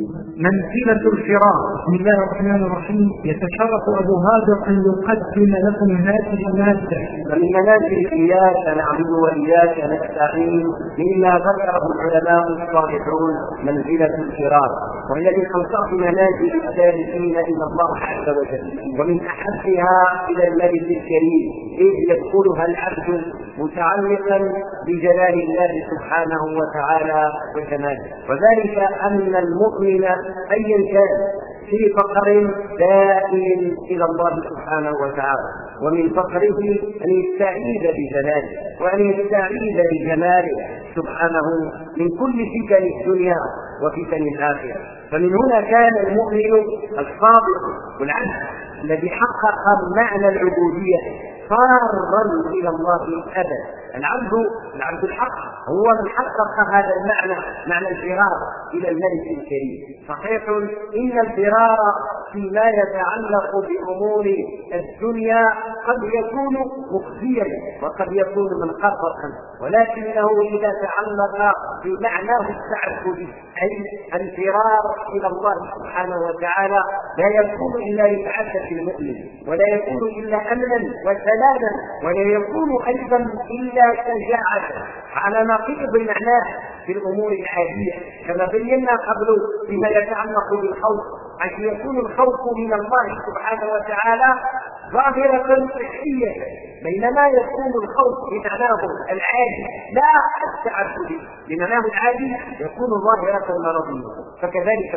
منزلة الفرار. بسم الله الرحمن الرحيم. يتشرف أبو هاجر أن يقدم لكم هذه المادة. فمن منازل إياك نعبد وإياك نستعين مما ذكره العلماء الصالحون منزلة الفرار، وهي من أوصاف منازل السالكين إلى الله عز وجل، ومن أحبها إلى الملك الكريم، إذ يدخلها العبد متعلقا بجلال الله سبحانه وتعالى وجماله، وذلك أن المؤمن أيا كان في فقر دائم إلى الله سبحانه وتعالى، ومن فقره أن يستعيذ بجلاله وأن يستعيذ بجماله سبحانه من كل فتن الدنيا وفتن الآخرة. فمن هنا كان المؤمن الصادق والعبد الذي حقق معنى العبودية فارا إلى الله أبدا. العبد الحق هو من حقق هذا المعنى، معنى الفرار إلى الملك الكريم. صحيح إن الفرار فيما يتعلق بأمور الدنيا قد يكون مخزيا وقد يكون منقطعا، ولكنه إذا تعلق بمعناه التعبدي أي الفرار إلى الله سبحانه وتعالى لا يكون إلا لسعادة المؤمن، ولا يكون إلا أمنا وسلاما، ولا يكون أيضا إلا شجاعة على نقيض معناه في الأمور العادية، كما بينا قبل فيما يتعلق بالخوف، أن يكون الخوف من الله سبحانه وتعالى ظاهرة صحية، بينما يكون الخوف بمعناه العادي لا التعبدي، بمعناه العادي يكون ظاهرة مرضية. فكذلك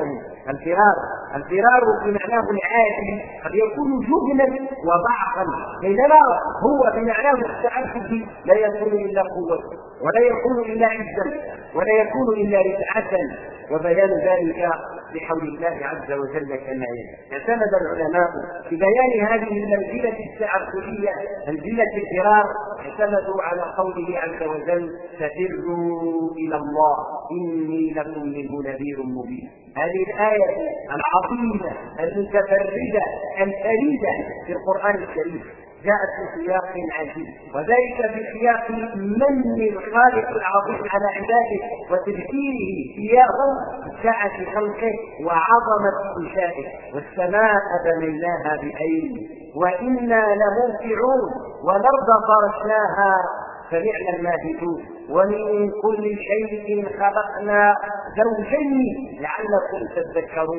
الفرار بمعناه العادي قد يكون جبنا وضعفا، بينما هو بمعناه التعبدي لا يكون إلا قوة، ولا يكون إلا عزا، ولا يكون إلا رفعة، وبيان ذلك بحول الله عز وجل كما اعتمد العلماء في بيان هذه المنزلة التعبدية منزلة الفرار، اعتمدوا على قوله عز وجل: ففروا إلى الله إني لكم منه نذير مبين. هذه الآية العظيمة المتفردة الفريدة في القرآن الكريم جاءت في سياق عجيب، وذلك في سياق من الخالق العظيم على عباده وتذكيره إياهم بسعة خلقه وعظمة إنشائه. والسماء بنيناها بأيدي وإنا لموسعون والأرض فرشناها فنعم الماهدون ومن كل شيء خلقنا زوجين لعلكم تذكرون.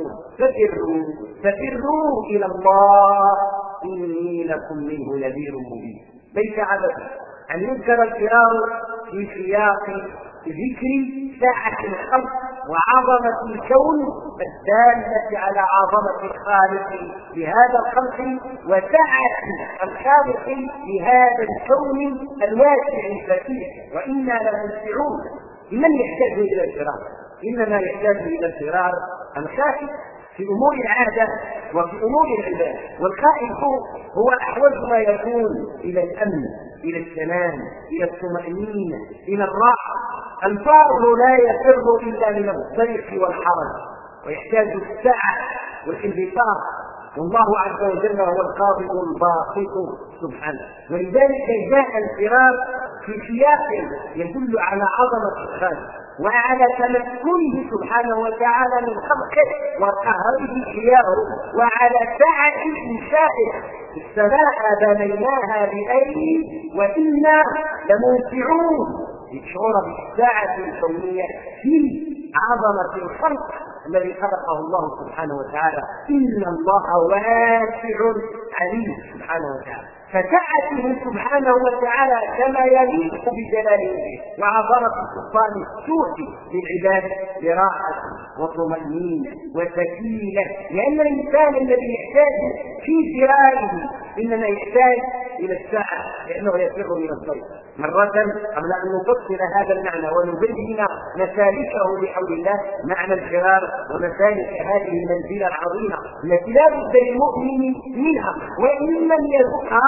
ففروا إلى الله إني لكم منه نذير مبين. ليس عبث أن يذكر الفرار في سياق ذكر ساعة الخلق وعظمة الكون الدالة على عظمة الخالق لهذا الخلق وسعة الخالق لهذا الكون الواسع الفتيح. وإنا لموسعون. من يحتاج إلى الفرار؟ إنما يحتاج إلى الفرار الخائف في أمور العادة وفي أمور العباد، والخائف هو أحوج ما يكون إلى الأمن، إلى السلام، إلى الطمأنينة، إلى الراحة. الفار لا يفر إلا من الضيق والحرج، ويحتاج السعة والانبساط، والله عز وجل هو القابض الباسط سبحانه. ولذلك جاء الفرار في سياق يدل على عظمة الخالق وعلى تمكنه سبحانه وتعالى من خلقه وقهره إياه وعلى سعة إنشائه. السماء بنيناها بأيدي وإنا لموسعون، للشعور بالساعة الكونية في عظمة الخلق الذي خلقه الله سبحانه وتعالى. إن الله واسع عليم سبحانه وتعالى. فسعته سبحانه وتعالى كما يليق بجلاله وعظمة سلطانه تؤتي للعباد براحة وطمأنينة وسكينة، لأن الإنسان الذي يحتاج في فراره إنما يحتاج إلى الساعة، لأنه يفر من الضيق. مرة قبل أن نفصل هذا المعنى ونبين مسالكه بحول الله، معنى الفرار ومسالك هذه المنزلة العظيمة التي لا بد للمؤمن منها، وإن لم يذقها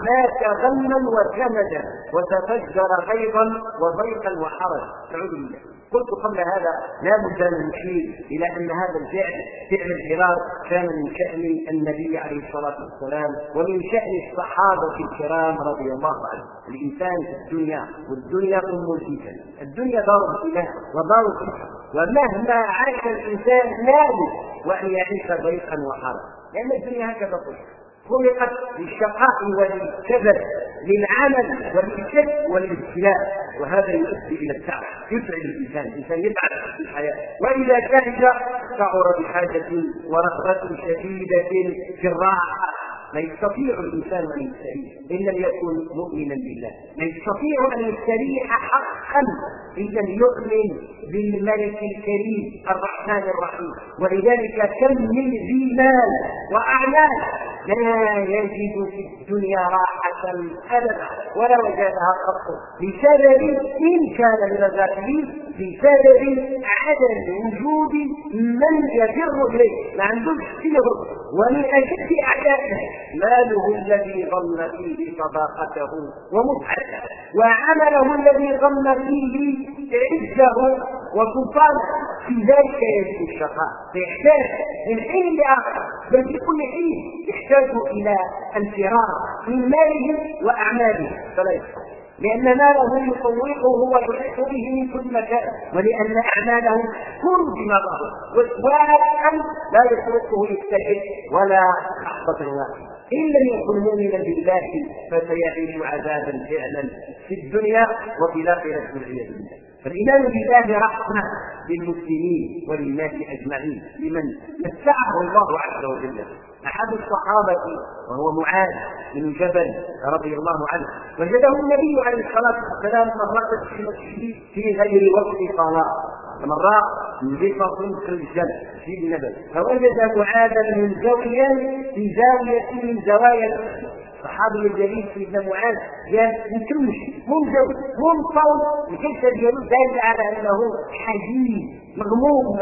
مات غما وكمدا وتفجر غيظا وضيقا وحرجا. نعوذ بالله. قلت قبل هذا لا بد ان نشير الى ان هذا الفعل فعل الفرار كان من شان النبي عليه الصلاه والسلام ومن شان الصحابه الكرام رضي الله عنهم. الانسان في الدنيا والدنيا ام الفتن، الدنيا دار ابتلاء ودار فتن، ومهما عاش الانسان لابد وان يعيش ضيقا وحرجا، لان الدنيا هكذا خلقت للشقاء وللكبد، للعمل وللشك وللابتلاء، وهذا يؤدي الى التعب، يتعب الانسان يتعب في الحياه، واذا تعب شعر بحاجه ورغبه شديده في الراحه. لا يستطيع الانسان ان يستريح ان لم يكن مؤمنا بالله، لا يستطيع ان يستريح حقا اذا يؤمن بالملك الكريم الرحمن الرحيم. ولذلك كم من ذي مال واعمال لا يجد في الدنيا راحه ابدا ولا وجدها قط، بسبب ان كان من الغافلين بسبب عدم وجود من يفر اليه، ما عندوش سلوك. ومن اشد اعدائه ماله الذي ظن فيه صداقته ومتعته، وعمله الذي ظن فيه عزه وسلطانه، في ذلك يجد الشقاء. فيحتاج من حين لاخر بل في كل حين يحتاج الى الفرار من ماله واعماله، فلا يستطيع، لأن ماله يطوقه ويحيط به من كل مكان، ولأن أعماله كل دماغه وإطلاقا لا يتركه يجتهد ولا لحظة واحدة. إن لم يكن مؤمنا بالله فسيعيش عذابا فعلا في الدنيا وفي الآخرة والعياذ بالله. فالإيمان بالله رحمة للمسلمين وللناس أجمعين لمن متعه الله عز وجل. أحد الصحابة وهو معاذ بن جبل رضي الله عنه وجده النبي عليه الصلاة والسلام مرة في المسجد في غير وقت صلاة، مرة بفصل في الجبل في النبل، فوجد معاذا منزويا في زاوية من زوايا المسجد. الصحابي الجليل سيدنا معاذ قال يتمش منزوي منصوم الجلسة ديالو دال على أنه حزين مغموم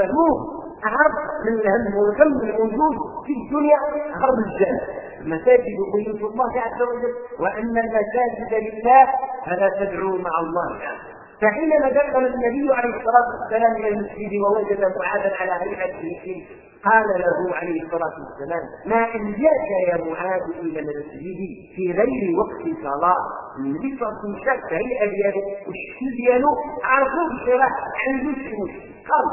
أهرب من الهم والغم الموجود في الدنيا، أهرب الجنة. المساجد بيوت الله عز وجل، وأن المساجد لله فلا تدعوا مع الله. فحينما دخل النبي عليه الصلاة والسلام إلى المسجد ووجد معاذا على هيئته قال له عليه الصلاة والسلام: ما إن جاءك يا معاذ إلى المسجد في غير وقت صلاة؟ النبي صلى الله عليه وسلم شاف هيئة ديالو والشكل ديالو عرفوه بصراحة عنده شي قال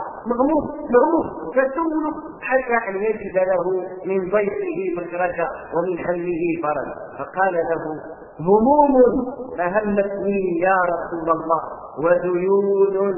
مغموم فسولوا حتى أن يجد له من ضيفه مخرجا ومن حمله فرجا، فقال له: هموم أهمتني يا رسول الله وديون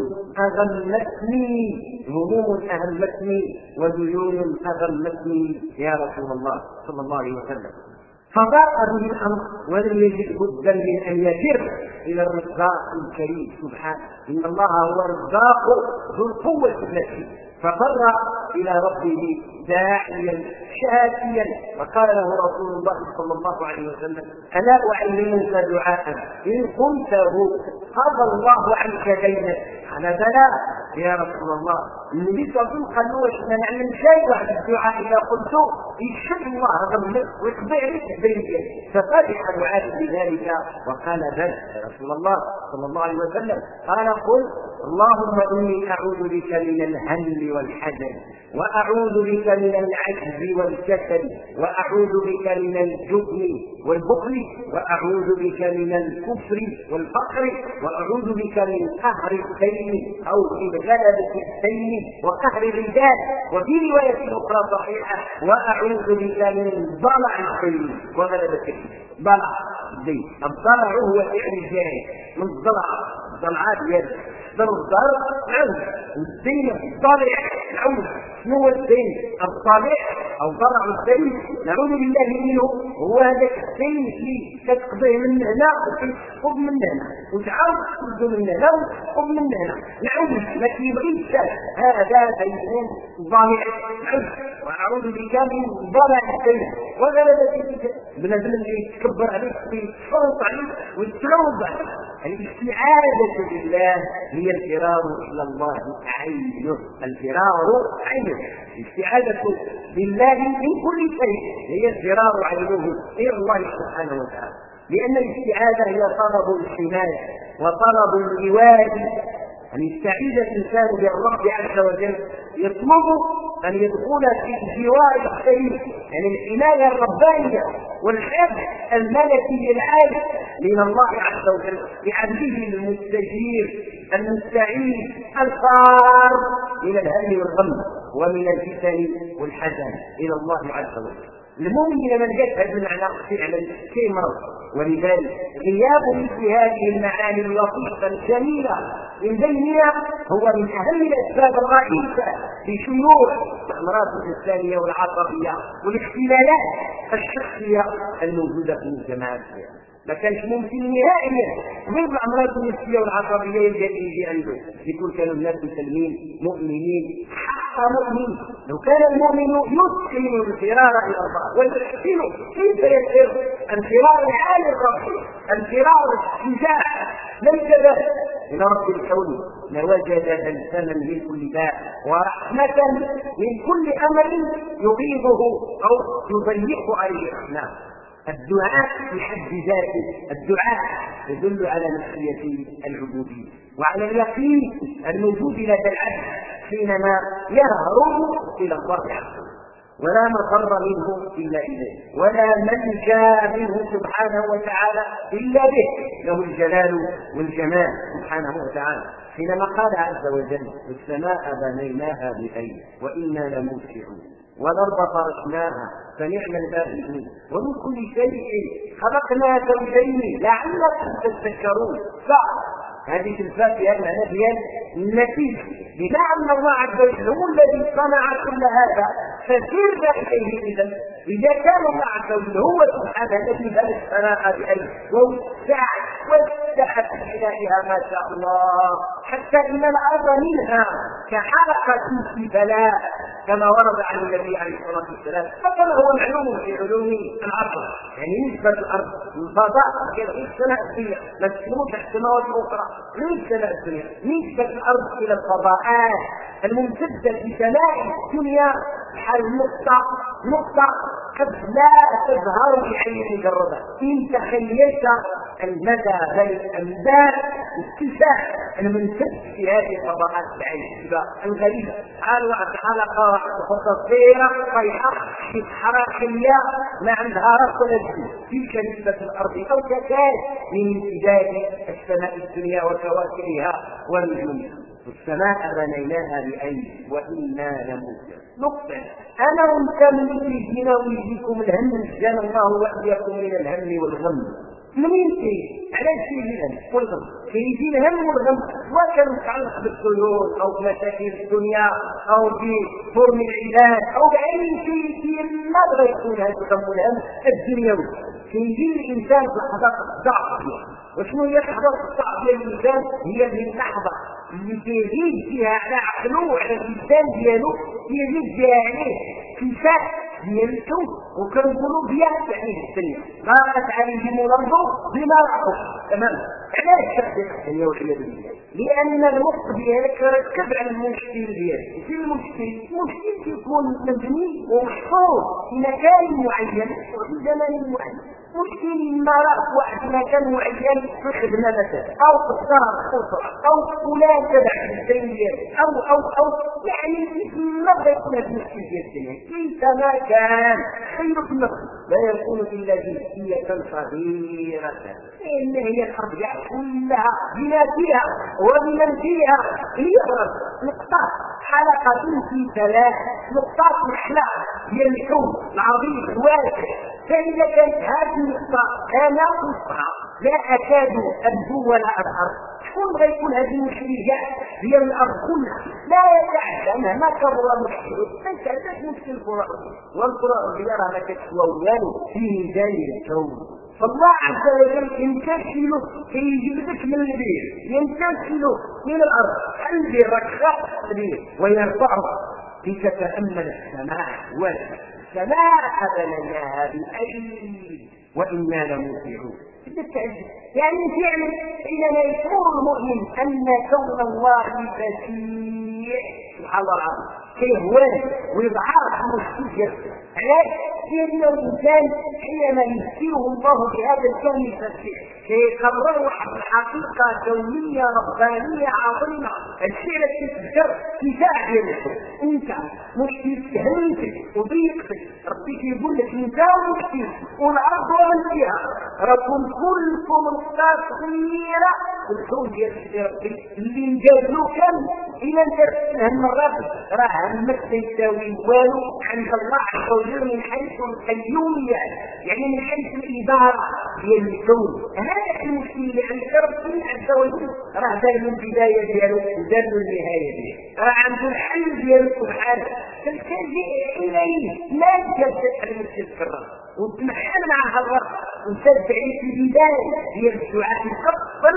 أغمتني، هموم أهمتني وديون أغمتني يا رسول الله صلى الله عليه وسلم. فضاق به الأمر ولم يجد بدا من أن يفر إلى الرزاق الكريم سبحانه، إن الله هو الرزاق ذو القوة المتين. ففر إلى ربه داعيا شاكيا، فقال له رسول الله صلى الله عليه وسلم: ألا أعلمك دعاء إن قلته قضى الله عنك دينك؟ قال: بلى يا رسول الله. النبي صلى الله عليه وسلم قال له: واش نعلم شيء واحد الدعاء إذا قلته يشفي الله غمك ويقضي عليك الدين ديالك؟ ففرح معاذ بذلك وقال: بلى يا رسول الله صلى الله عليه وسلم. قال: قل: اللهم إني أعوذ بك من الهم والحزن، وأعوذ بك من العجز والكسل، وأعوذ بك من الجبن والبخل، وأعوذ بك من الكفر والفقر، وأعوذ بك من قهر الدين أو من غلبة الدين وقهر الرجال، وفي رواية أخرى صحيحة: وأعوذ بك من ضلع الدين وغلبة الدين. ضلع الدين، الضلع هو فعل الجاهل من ضلعات يد بالضرب عود، والدين الضالع العود. شنو هو الدين الضالع او ضرع الدين؟ نعوذ بالله منه. هو هذاك الدين اللي كتقضيه من هنا وتسحب من هنا وتعاود تسحب من هنا وتسحب من هنا، نعوذ ما كيبغيش هذا دين ضالع العود. واعوذ بك من ضلع الدين وغلبة الدين، بنادم اللي يتكبر عليك ويتفرط عليك ويتلوض عليك. الاستعاذة بالله هي الفرار إلى الله عينه، الفرار عينه. الاستعاذة بالله من كل شيء هي الفرار عينه إلى الله سبحانه وتعالى. لأن الاستعاذة هي طلب الحماية وطلب اللواء، أن يستعيذ الإنسان بالرب عز وجل، يطلب أن يدخل في الجوار الشريف، يعني الحماية الربانية والحفظ الملكي العالي من الله عز وجل لعبده المستجير المستعيذ الفار من الهم والغم ومن الفتن والحزن إلى الله عز وجل. المؤمن من جسد المعنى فعلا شيء مرض، ولذلك غياب مثل هذه المعاني اللطيفة الجميلة من بيننا هو من أهم الأسباب الرئيسة في شيوع الأمراض الإنسانية والعصبية والاختلالات الشخصية الموجودة في المجتمعات. ما كانش ممكن نهائيا غير الأمراض النفسية والعصبية يجي عنده يكون كانوا الناس مسلمين مؤمنين حق مؤمنين. لو كان المؤمن يتقن الفرار إلى الله ويحسن كيف يسير الفرار عالي الرب الفرار الشجاع ليس له إلى رب الكون لوجد بلسما من كل داء ورحمة من كل أمر يغيظه أو يضيق عليه الأحلام. الدعاء في حد ذاته الدعاء يدل على نفسية العبودية وعلى اليقين الموجود لدى العبد حينما يهرب إلى الله عز وجل، ولا مفر منه إلا إليه ولا ملجأ منه سبحانه وتعالى إلا به، له الجلال والجمال سبحانه وتعالى. حينما قال عز وجل السماء بنيناها بأيد وإنا لموسعون والأرض فرشناها فنعم البارئون ومن كل شيء خلقنا زوجين لعلكم تذكرون. هذه الفاكهة معنى ديال النتيجة بمعنى الله عز وجل هو الذي صنع كل هذا فسير إليه. إذا كان الله عز وجل هو سبحانه الذي بنى السماء بأيد ووسعت بنائها ما شاء الله حتى إن الأرض منها كحلقة في بلاء كما ورد عن النبي عليه الصلاة والسلام، فكما هو معلوم في علوم الأرض يعني نسبة الأرض الفضاء كذا السماء الدنيا ما تسموش السماوات الأخرى من السماء الدنيا نسبة الأرض إلى الفضاءات الممتدة في سماء الدنيا حال نقطة قد لا تظهر بعين مجردة. إن تخيلت المدى بل الأمداد اتساع الممتد في هذه الفضاءات بعين الغريبة حلقة خطيرة صيحة في حركية ما عندها رأس ولا جسم تلك نسبة الأرض أو تكاد من امتداد السماء الدنيا وكواكبها ونجومها. السماء بنيناها بأيد وإنا لموسعون. نقطة أنا وأنت من يجينا ويجيكم الهم جزانا الله وإياكم من الهم والغم. منين كي؟ علاش يجي الهم والغم؟ كيجي الهم والغم وكان متعلق بالطيور أو بمشاكل الدنيا أو بفرم العباد أو بأي شيء ما بغى يكون هذا الغم والهم الدنيوي. كيجي الإنسان في لحظات الضعف. وشنو هي لحظات الضعف ديال الإنسان؟ هي اللحظة اللي كيزيد فيها على عقله وعلى الإنسان ديالو كيزيد فيها عليه كفاح ديال الكون وكنقولوا بيان يعني الدنيا ضاقت عليهم الأرض بما رحبت. تمام. علاش تحدث الدنيا والعياذ بالله؟ لأن الوقت ديالك ركب على المشكل ديالك. في المشكل يكون مبني ومحفوظ في مكان معين وفي زمن معين. مشكل ما رأس واحد مكان معين في خدمة مثلا أو في الدار أو فلان تبع الدين ديالك أو يعني ما بغى يكون هذا المشكل ديال الدنيا كيفما كان خير في النفس لا يكون إلا جنسية صغيرة إن هي الأرض كلها بما فيها وبمن فيها هي نقطة حلقة في ثلاث نقطات محلى هي الكون العظيم الواسع. فإذا كانت هذه النقطة أنا أصبح لا أكاد أبدو ولا أظهر شكون بغى يكون هذه المشكلة هي الأرض كلها لا يتعلمها ما كبر مشكل ليس هذا مشكل القرآن والقرآن غيرها ما تكسوى والو في ميزان الكون. فالله عز وجل ينتشله يجيب لك من البير ينتشله من الأرض عندي ركخة كبير ويرفعه في تتأمل السماء والسماء بنيناها بأيد وإنا لموسعون. يعني فعلا حينما يشعر المؤمن أن كون الله بشيء سبحان الله العظيم كيهوان ويضعف مستجر. علاش؟ لأن الإنسان حينما يذكره الله بهذا الكون الفسيح كيقرر واحد الحقيقة كونية ربانية عظيمة. الشيء الذي تذكر كفاح ديالك انت مشكل همتك وضيقتك، ربي كيقول لك انت ومشكل والارض ومن فيها راكم كلكم نقاط صغيره والكون ديال ربي اللي نجازلو كان الى انت هم الرب راه همك تساوي والو عند الله عز وجل من حيث القيوميه، يعني من حيث الاداره ديال الكون. هذا المشكل اللي عند ربي عز وجل راه دار من البدايه ديالو ودار من النهايه ديالو، راه عنده الحل ديالو سبحانه. فالتجئ اليه لا تجد المستقر وتمحل مع الرب وتتبع في البدايه ديال الدعاء تقبل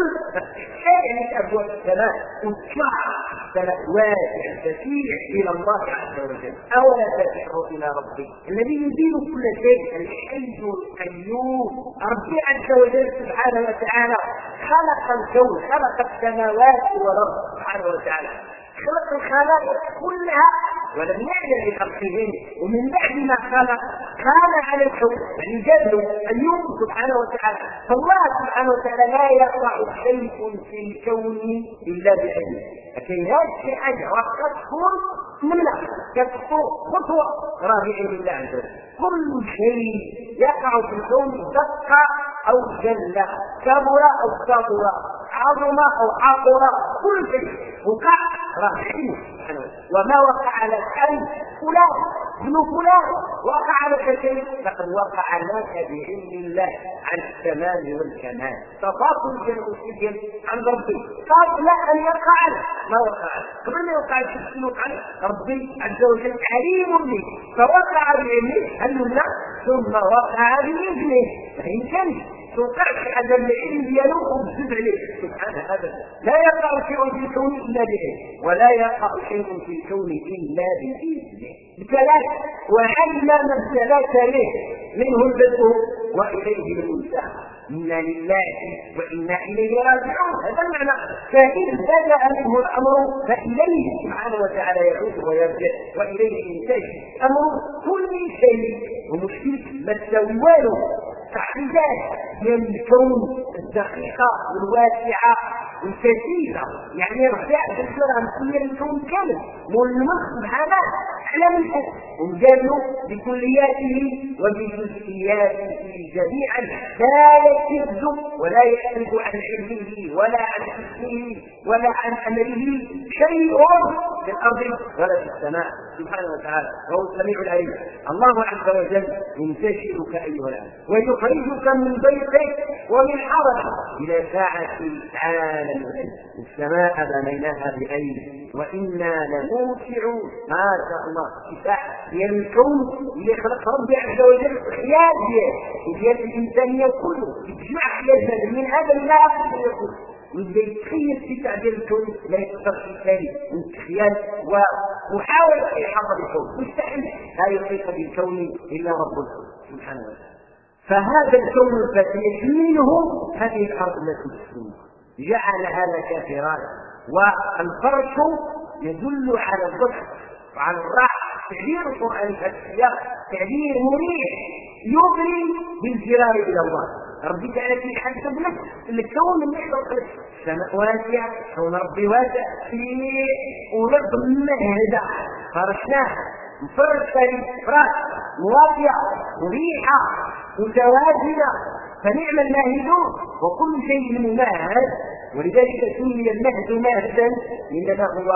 تحتاج ابواب السماء وتطلع السماء واسع الفتيح الى الله عز وجل. اولا تدعو الى ربي الذي يدير كل شيء الحي القيوم. ربي عز وجل سبحانه وتعالى خلق الكون، خلق السماوات والارض سبحانه وتعالى، خلق الخلائق كلها ولم يعلم بخلقهم، ومن بعد ما خلق كان على الكون يعني جابه اليوم سبحانه وتعالى. فالله سبحانه وتعالى لا يقع شيء في الكون الا بعلمه، لكن هذا في حاجه وقد تكون منها كتكون خطوه راجعه لله عز وجل. كل شيء يقع في الكون دق او جل، كبر او صغر، عظم او عطر، كل شيء وقع راجعه. وما وقع على الحي فلان ابن فلان وقع على شيء لقد وقع لك بعلم الله عن التمام والكمال. تفاصيل جل عن ربي قبل ان يقع ما وقع، قبل ما يوقع الشيء وقع ربي عز وجل عليم به فوقع بعلمه هل ثم وقع باذنه. فان كان توقعش هذا العلم ديالو وبزد عليه سبحانه. هذا لا يقع شيء في الكون الا بعلمه، ولا يقع شيء في الكون الا باذنه. بثلاث وعلم ما ابتلاك له منه البدء واليه المنتهى. انا لله وانا اليه راجعون. هذا المعنى. فان بدا منه الامر فاليه سبحانه وتعالى يعود ويرجع واليه ينتهي امر كل شيء. ومشكلة ما تساوي والو تحديدات ديال الكون الدقيقه والواسعه والكثيره، يعني رجع بالصوره نقيه الكون كامل والملك سبحانه على ملكه ومجاله بكلياته وبجزئياته جميعا لا يكذب ولا يعرض عن علمه ولا عن حكمه ولا عن امره شيء في الارض ولا في السماء سبحانه وتعالى، وهو السميع العليم. الله عز وجل ينتشرك ايها العالم ويخرجك من ضيقك ومن حرجك الى ساعه العالم. السماء بنيناها بايد وانا لموسعون. ما شاء الله كفاح ديال الكون اللي خلق ربي عز وجل الخيال ديال الانسانيه كله يجمع خيال من هذا الناس يكون ويبدا يتخيل في تعبير الكون لا يقدر في ثاني من الخيال ومحاولة إحاطة بالكون. مستحيل لا يحيط بالكون إلا رب الكون سبحانه وتعالى. فهذا الكون الفتيح منه هذه الأرض التي تسكن جعلها لك فراشا. والفرش يدل على الضبط وعلى الراحة. تعبير القرآن في السياق تعبير مريح يغري بالفرار إلى الله. ربي تعالى في حدث بنفسه الكون من يحضر السماء واسعة، كون ربي واسع فيه ونرض مهدى فرشناه مفرش فراش واضحة مريحة متوازنة فنعم الماهدون وكل شيء ممهد. ولذلك سمي المهد مهدا لأنه هو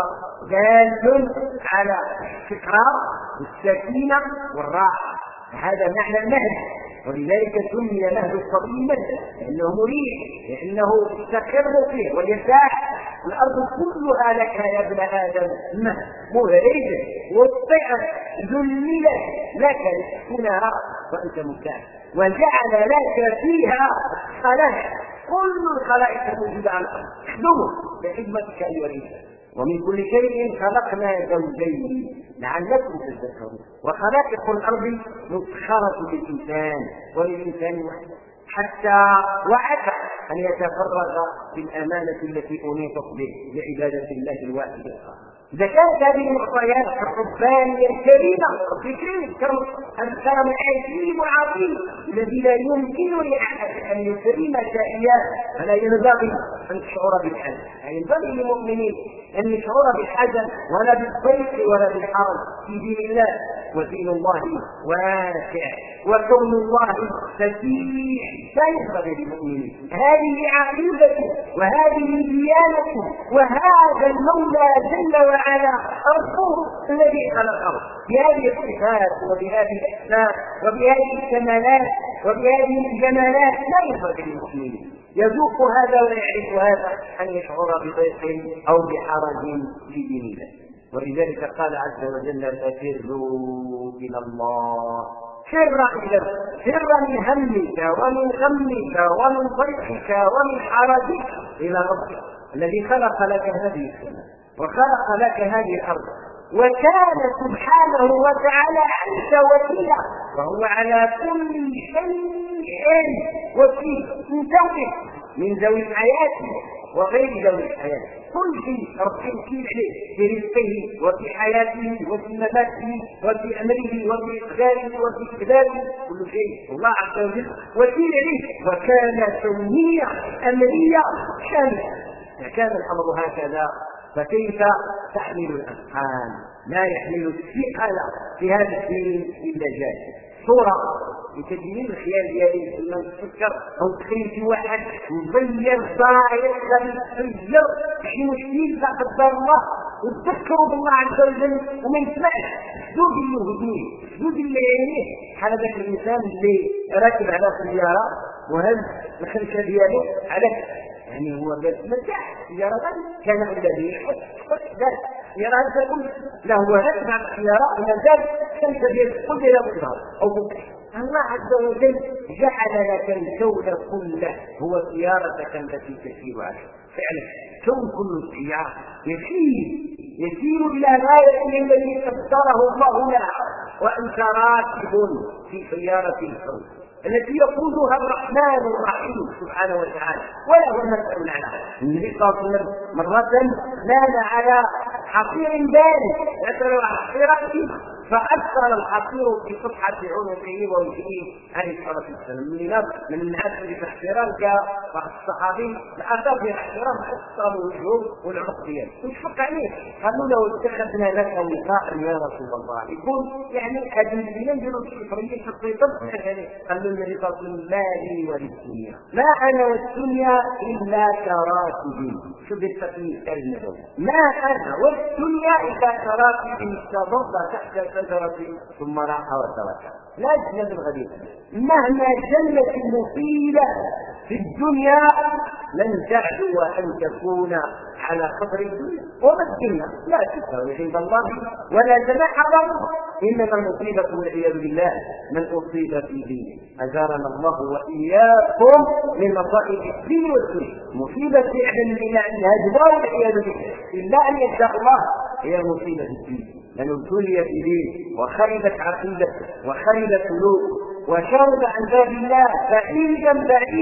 دال على الاستقرار والسكينة والراحة. هذا معنى المهد. ولذلك سمي مهد الصبي مهدا لأنه مريح لأنه يستقر فيه ويرتاح. الأرض كلها لك يا ابن آدم مهد مهرج والطير ذللت لك لتسكنها وأنت مرتاح وجعل لك فيها خلائق. كل الخلائق الموجودة على الأرض خدمه لخدمتك أيها الإنسان. ومن كل شيء خلقنا زوجين لعلكم تذكرون. وخلائق الأرض مسخرة للإنسان وللإنسان وحده حتى وعد أن يتفرغ بالأمانة التي أنيطت به لعبادة الله الواحد القهار. إذا كانت هذه المعطيات الربانية الكريمة الكرم العظيم العظيم الذي لا يمكن لأحد أن يكرمك إياه، فلا ينبغي أن تشعر بالحزن. يعني ينبغي للمؤمنين أن يشعر بالحزن ولا بالضيق ولا بالحرج في دين الله. ودين الله واسع وكون الله فسيح، لا ينبغي للمؤمنين. هذه عقيدته وهذه ديانته، وهذا المولى جل وعلا ربه الذي خلقه بهذه الصفات وبهذه الاسماء وبهذه الكمالات وبهذه الجمالات. لا ينبغي للمؤمنين يذوق هذا ويعرف هذا أن يشعر بضيق أو بحرج في دين الله. ولذلك قال عز وجل ففروا إلى الله، فر من همك ومن غمك ومن ضيقك ومن حرجك إلى ربك الذي خلق لك هذه السماء وخلق لك هذه الأرض، وكان سبحانه وتعالى عنك وكيلا، وهو على كل شيء وكيل، من ذوي الحياة وغير ذوي الحياة. كل شيء رب وكيل عليه في رزقه وفي حياته وفي مماته وفي أمره وفي إقداره وفي إقداره، كل شيء الله عز وجل وكيل عليه. وكان سمية أمرية شاملة. كان الأمر هكذا فكيف تحمل الأثقال؟ لا يحمل الثقل في هذا الدين إلا جاهل. صورة لتجميل الخيال ديالي لما تفكر او تخيل شي واحد مبين صاير غير شي مشكل لا قدر الله وتذكروا بالله عز وجل وما يسمعش زوج اليهودين زوج اللي على ذاك الانسان اللي راكب على سياره وهز الخلفه ديالو على يعني هو مرتاح سياره كان الذي سياره تقول لا هو راكب على السياره ومازال الخلفه ديال كل ديال الظهر او الله عز وجل جعل لك الكون كله هو سيارتك التي تسير عليه. فعلا كون كل سيارة يسير إلى غاية الذي قدره الله لها، وأنت راكب في سيارة الكون التي يقودها الرحمن الرحيم سبحانه وتعالى وله المثل على. النبي صلى الله عليه وسلم مرة نام على حصير بارد يتلو على حصيرته فأثر الحصير في صفحة عنقه ووجهه عليه الصلاة والسلام. من الناس اللي في احترام جاء بعض الصحابي الأثر في احترام حصر وجهه والعنق دياله وشفق عليه قالوا له اتخذنا لك وقاء يا رسول الله، يقول يعني هذه الذين ينزلوا في الحرية في الطيب قالوا النبي صلى الله عليه وسلم ما لي وللدنيا ما أنا والدنيا إلا كراكب. شو بالتقنية كلمة ما أنا والدنيا إلا كراكب استظل تحت شجرة ثم راح وترك. لا تجد الغدير مهما جلت المفيدة في الدنيا لن تعدو أن تكون على قدر الدنيا، وما الدنيا لا تساوي عند الله ولا جناح له. إنما المصيبة والعياذ بالله من أصيب في دينه أجارنا الله وإياكم من مصائب الدين والدنيا. مصيبة فعلا إلى أن هجبه والعياذ بالله إلا أن يشاء الله هي مصيبة الدين، لأنه ابتلي في دين وخربت عقيدته وخربت سلوكه وشرب عن باب الله بعيدا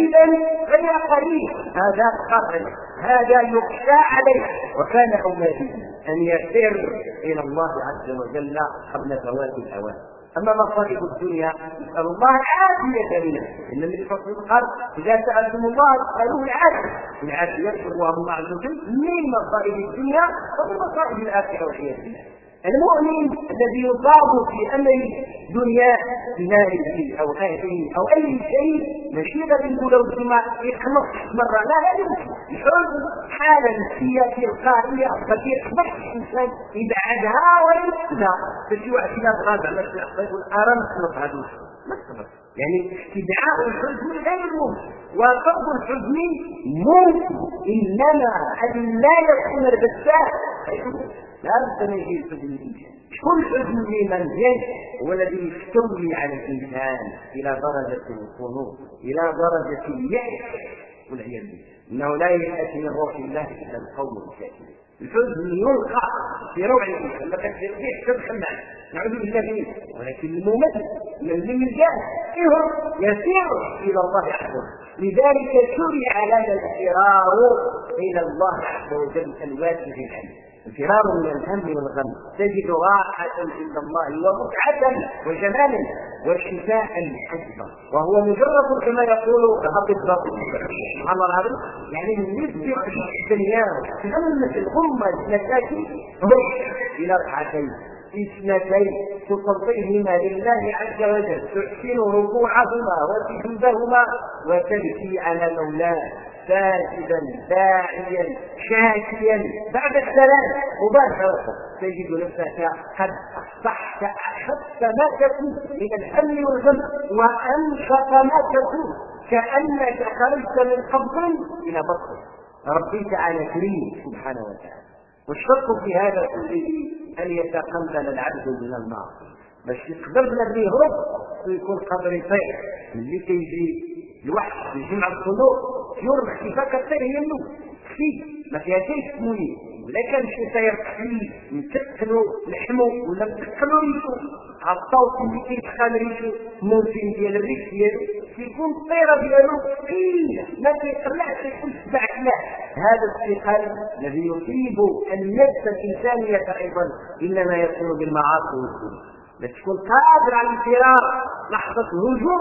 غير قريب. هذا قهر، هذا يخشى عليه، وكان أولاده أن يسير إلى الله عز وجل قبل فوات الأوان. أما مصائب الدنيا نسأل الله العافية منها. إن النبي صلى الله عليه وسلم قال إذا سألتم الله فاسألوه العافية يسأل الله عز وجل من مصائب الدنيا ومن مصائب الآخرة والعياذ بالله. المؤمن الذي يصاب في أمر دنياه بماله أو أهله أو أي شيء مشيبة ولو سمع يخلص مرة لا يمكن يحرز حالة نفسية تلقائية فتيخبط الإنسان يبعدها ويمكنها فشي واحد كذا غاب على الشيء يقول أرى نخلص هذا يعني استدعاء الحزن غير ممكن وقرض الحزن ممكن، إنما أن لا يكون البساء لا بد من يجي الحزن. كل حزن لمن هو الذي يستولي على الإنسان إلى درجة الخنوع إلى درجة اليأس والعياذ بالله. إنه لا يأس من روح الله إلا القوم الكافرون. الحزن يلقى في روع الإنسان لقد تدخل معه نعوذ بالله منه، ولكن الممثل الذي الجاهل يسير إلى الله عز وجل. لذلك شرع لنا الفرار إلى الله عز وجل الواجب العلم. الفرار من الهم والغم، تجد راحة عند الله ومتعة وجمالا وشفاء للحزب، وهو مجرد كما يقول الأطباء سبحان الله العظيم، يعني نسبة الدنيا تلمس الأمة المساكين إلى ركعتين اثنتين تفضلهما لله عز وجل، تحسن ركوعهما وسجودهما وتبكي على مولاه ساجدا داعيا شاكيا بعد السلام مباشرة تجد نفسك قد أصبحت أخف ما تكون من الهم والغم وأنشط ما تكون، كأنك خرجت من قبض إلى بطن. ربي تعالى كريم سبحانه وتعالى، والشرط في هذا كله أن يتقبل العبد من المعصية باش يقدر الذي يهرب ويكون قادر يطير. اللي كيجي الوحش في جمع الصدور يرخي فكتير يمنو في ما فيها شيء سموني، ولا كان شي طير فيه نتقلو لحمو ولا نتقلو ريشو على الصوت اللي كيدخل ريشو ممكن ديال الريش ديالو كيكون الطيره ديالو ثقيله ما كيطلعش يكون سبع كلاح. هذا الثقل الذي يصيب النفس الانسانيه ايضا انما يكون بالمعاصي والذنوب. تكون قادر على الفرار لحظة هجوم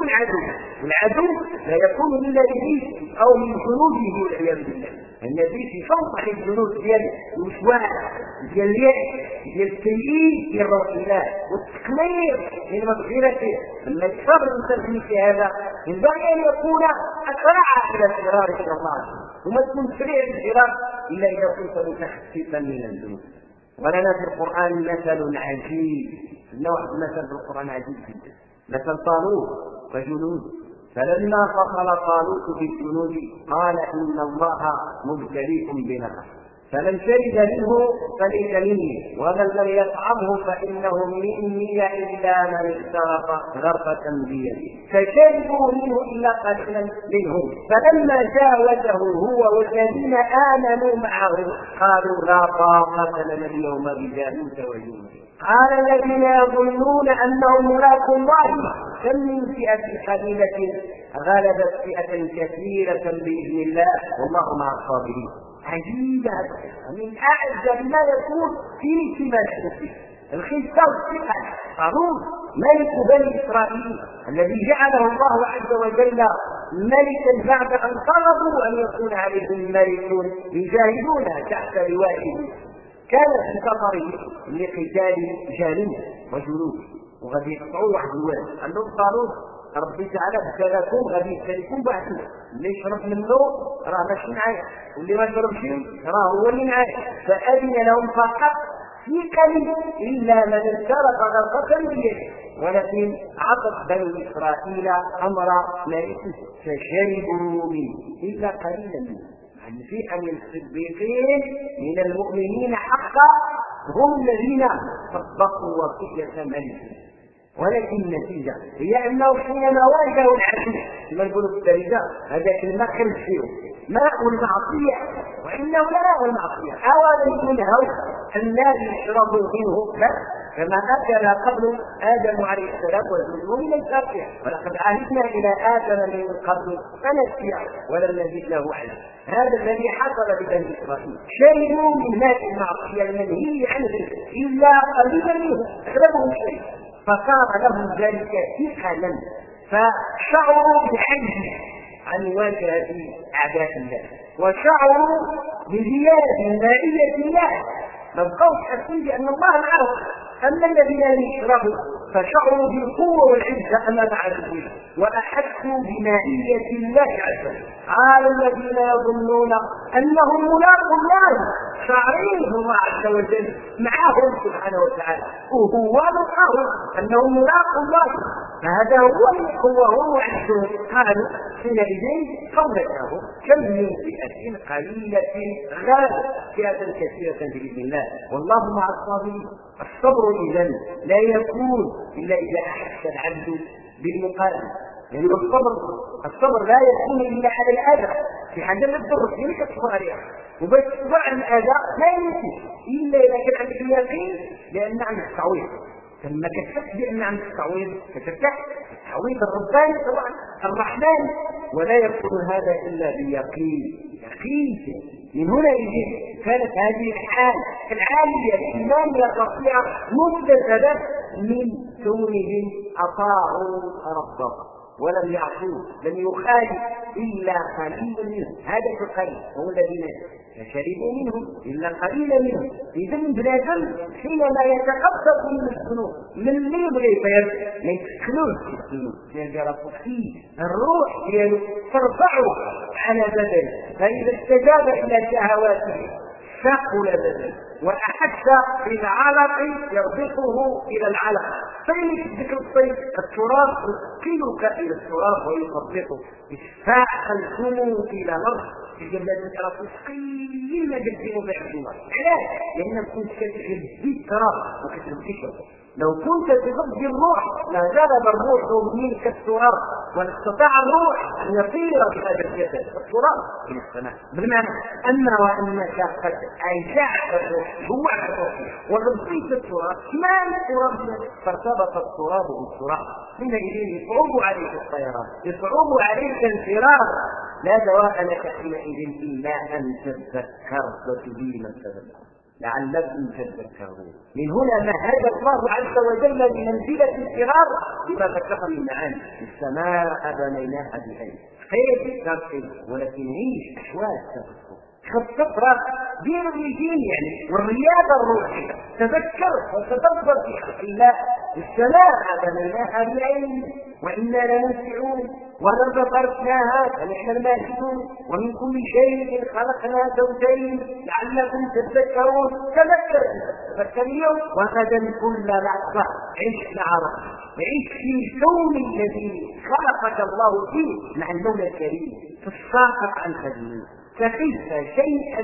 العدو لا يكون إلا بجيش أو من جنوده والعياذ بالله. النبي يشوط على الجنود ديال الوسواس ديال اليأس ديال التيئيس ديال روح الله والتقليل من مغفرته. لما يصبر الانسان في هذا ينبغي ان يكون اسرع الى الفرار الى الله، وما تكون سريع الفرار الا اذا كنت متخففا من الذنوب. ولنا في القرآن مثل عجيب، نوع مثل في القرآن عجيب جدا، مثل طالوت وجنود. فلما فصل طالوت بالجنود قال إن الله مبتليكم بنهر فمن شرب منه فليس مني ومن لم يطعمه فإنه مني إلا من اغترف غرفة بيده فشربوا منه إلا قليلا منهم. فلما جاوزه هو والذين آمنوا معه قالوا لا طاقة لنا اليوم بجالوت وجنوده. قال الذين يظنون أنهم ملاقو الله كم من فئة قليلة غلبت فئة كثيرة بإذن الله والله مع الصابرين. عجيبة من أعجب ما يكون في سماء الخلفة والثقة. طالوت ملك بني إسرائيل الذي جعله الله عز وجل ملكا بعد أن طلبوا أن يكون عليهم ملك يجاهدون تحت لوائه. كان في سفره لقتال جالوت وجنود وغادي يقطعوا واحد الواد عندهم طالوت ربي تعالى ابتلاكم غادي يبتليكم بعثوا اللي يشرب منه راه ماشي معايا واللي ما شربش راه هو اللي معايا. فأذن لهم فقط في قليل إلا من اغترف غرفة بيده. ولكن عطت بني إسرائيل أمر ملكه فشربوا منه إلا قليلا منه. عن فئة من الصديقين من المؤمنين حقا هم الذين صدقوا وصية ملكه. ولكن النتيجة هي أنه حينما واجهوا العدو كما نقولوا في الدارجة هذاك الماء خرج فيه ماء المعصية وإنه لا ماء المعصية. أولا ينهوا الناس يشربوا منه لا كما أكل قبل آدم عليه السلام والذنوب من الكافر ولقد عهدنا إلى آدم من قبل فنسي ولم نزد له علما. هذا الذي حصل ببني إسرائيل شربوا من ماء المعصية المنهي عنه إلا قليلا منه أغلبهم شيء فصار لهم ذلك ثقلا فشعروا بالعجز عن مواجهة أعداء الله وشعروا بزيادة مائية الله ما بقوش حاسين بأن الله معهم. أما الذين لم يشربوا فشعروا بالقوة والعزة أمام عدوهم وأحسوا بمائية الله عز وجل. قال الذين يظنون أنهم ملاقو الله شعرين الله عز وجل معهم سبحانه وتعالى وهو معهم أنهم ملاقو الله فهذا هو وعزهم. قالوا حينئذ قولته كم من فئة قليلة غلبت فئة كثيرة بإذن الله والله مع الصابرين. الصبر إذن لا يكون إلا إذا أحس العبد بالمقابل. يعني الصبر لا يكون إلا على الأذى في حاجة للضر فيك تصبر عليها وبس تصبر على الأذى لا يمكن إلا إذا كان عندك اليقين لأن عندك تعويض. فلما كتبت بأن عندك تعويض فترتاح تعويض الرباني طبعا الرحمن ولا يكون هذا إلا بيقين من هنا كانت هذه الحال العالية الإيمانية الرفيعة مكتسبة من كونهم أطاعوا ربهم ولم يعصوه، لم يخالف إلا قليل منهم. هذا القليل هو الذين شربوا منهم إلا قليل منهم. إذا ابن آدم حينما يتقبض من الذنوب من اللي يبغي ما يتخلوش في الذنوب يجرب فيه الروح ديالو ترفعه على بدنه، فإذا استجاب إلى شهواته ثقل بدنه وأحس بالعلق يربطه إلى العلق. فإن يشبك الطيب التراب يسكنك إلى التراب ويطبقه إشفاء الذنوب إلى الأرض الجبلات ترى تسقين جلسين وبيعجوها. علاش؟ لأنك كنت كتغذي التراب وكتغذي. لو كنت تغذي الروح لغلب الروح منك التراب واستطاع الروح أن يطير بهذا الجسد التراب من السماء، بمعنى أن وأنك قد أيجعت الروح جوع الروح وغذيت التراب ما التراب فارتبط التراب بالتراب. حينئذ يصعب عليك الطيران، يصعب عليك الفرار، لا دواء لك حينئذ إلا أن تتذكر وتبين التذكر لعلكم تذكرون. من هنا مهد الله عز وجل بمنزلة الفرار بما ذكر من معاني. السماء بنيناها بأيد خير ترقب ولكن عيش أحوال تفرق دين الرجيم يعني والرياضة الروحية. تذكر وتدبر في خلق الله. السماء بنيناها بأيد وإنا لموسعون والأرض فرشناها فنحن الماهدون ومن كل شيء خلقنا زوجين لعلكم تذكرون. تذكر اليوم وغدا كل لحظة عيش مع ربك، عيش في الكون الذي خلقك الله فيه مع المولى الكريم تساقط عن خدمه تخف شيئا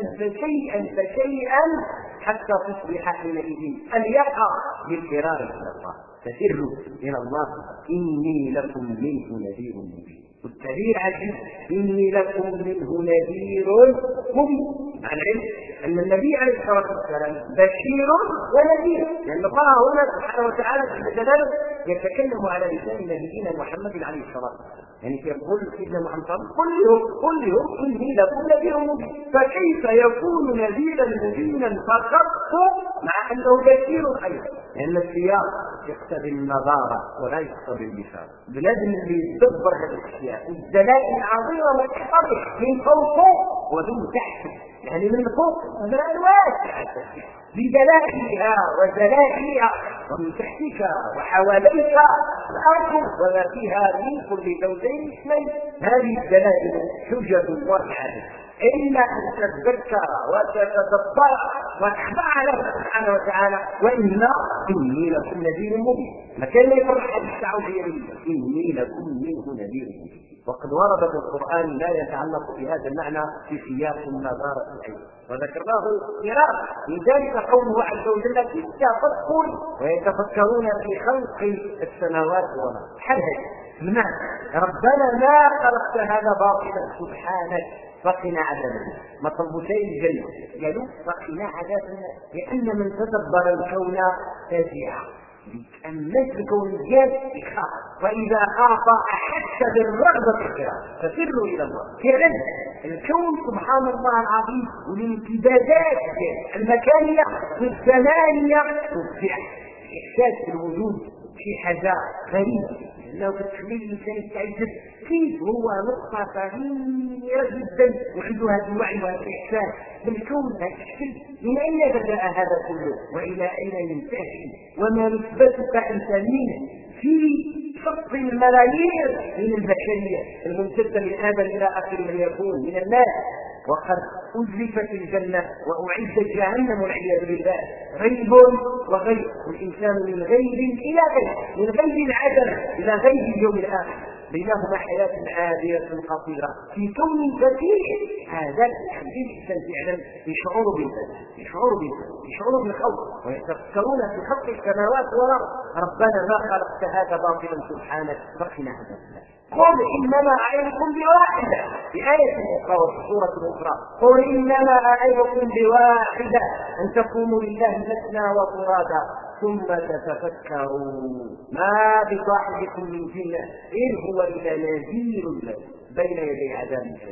فشيئا حتى تصبح حينئذ اليقظة بالفرار الى الله. فسروا الى الله اني لكم منه نذير مبين. والتعبير عجيب اني لكم منه نذير مبين، مع العلم ان النبي عليه الصلاه والسلام بشير ونذير، لان الله هنا سبحانه وتعالى جل جلاله يتكلم على لسان نبينا محمد عليه الصلاه والسلام، يعني يقول سيدنا محمد قل لهم اني لكم نذير مبين. فكيف يكون نذيرا مبينا فقط مع انه بشير ايضا؟ لان السياق يقتضي النظاره ولا يقتضي البشاره. لازم اللي يدبر هذه الاشياء الدلائل العظيمه والتحرك من فوق ومن تحت، يعني من فوق الدلائل واسعه بدلائلها وزلائلها ومن تحتك وحواليك الارض وما فيها من كل زوجين اثنين. هذه الدلائل حجج واضحه إلا أن تتذكر وتتدبر وتخضع له سبحانه وتعالى. وإنا إني لكم نذير مبين، ما كان يفرح التعوذ إني لكم منه نذير مبين. وقد وردت القرآن لا يتعلق بهذا المعنى في سياق النظارة العين وذكرناه مرارا. لذلك قوله عز وجل في التفكر ويتفكرون في خلق السماوات والأرض. حدث بمعنى ربنا ما خلقت هذا باطلا سبحانك فقنا عذاب النار. ما طلبوا شيء الجنة، قالوا فقنا عذاب النار، لأن من تدبر الكون فزع أمس الكون الجاد يخاف، وإذا خاف أحس بالرغبة في الخير فسروا إلى الله. فعلا الكون سبحان الله العظيم والامتدادات المكانية والزمانية تفزع إحساس بالوجود في حاجة غريبة. لو تخلي الإنسان يتعجب كيف هو نقطة صغيرة جدا وعنده هذا الوعي وهذا الإحساس بالكون هذا الشيء. من أين بدأ هذا كله وإلى أين ينتهي؟ وما نسبتك أنت مين في شق الملايير من البشرية الممتدة من آدم إلى آخر من يكون من الناس. وقد أزلفت الجنة وأعدت جهنم والعياذ بالله. غيب وغيب، والإنسان من غيب إلى غيب، من غيب العدم إلى غيب اليوم الآخر، بينهما حياة عابرة قصيرة في كون كثير. هذا الحديث فعلا يشعر بالذات، يشعر بالخوف ويتفكرون في خلق السماوات والأرض. ربنا ما خلقت هذا باطلا سبحانك فقنا عذاب النار. قل إنما أعظكم بواحدة في آية أخرى وفي سورة أخرى قل إنما أعظكم بواحدة أن تقوموا لله مثنى وفرادا ثم تتفكروا ما بصاحبكم من جنة إن هو إلا نذير بين يدي عذاب شديد.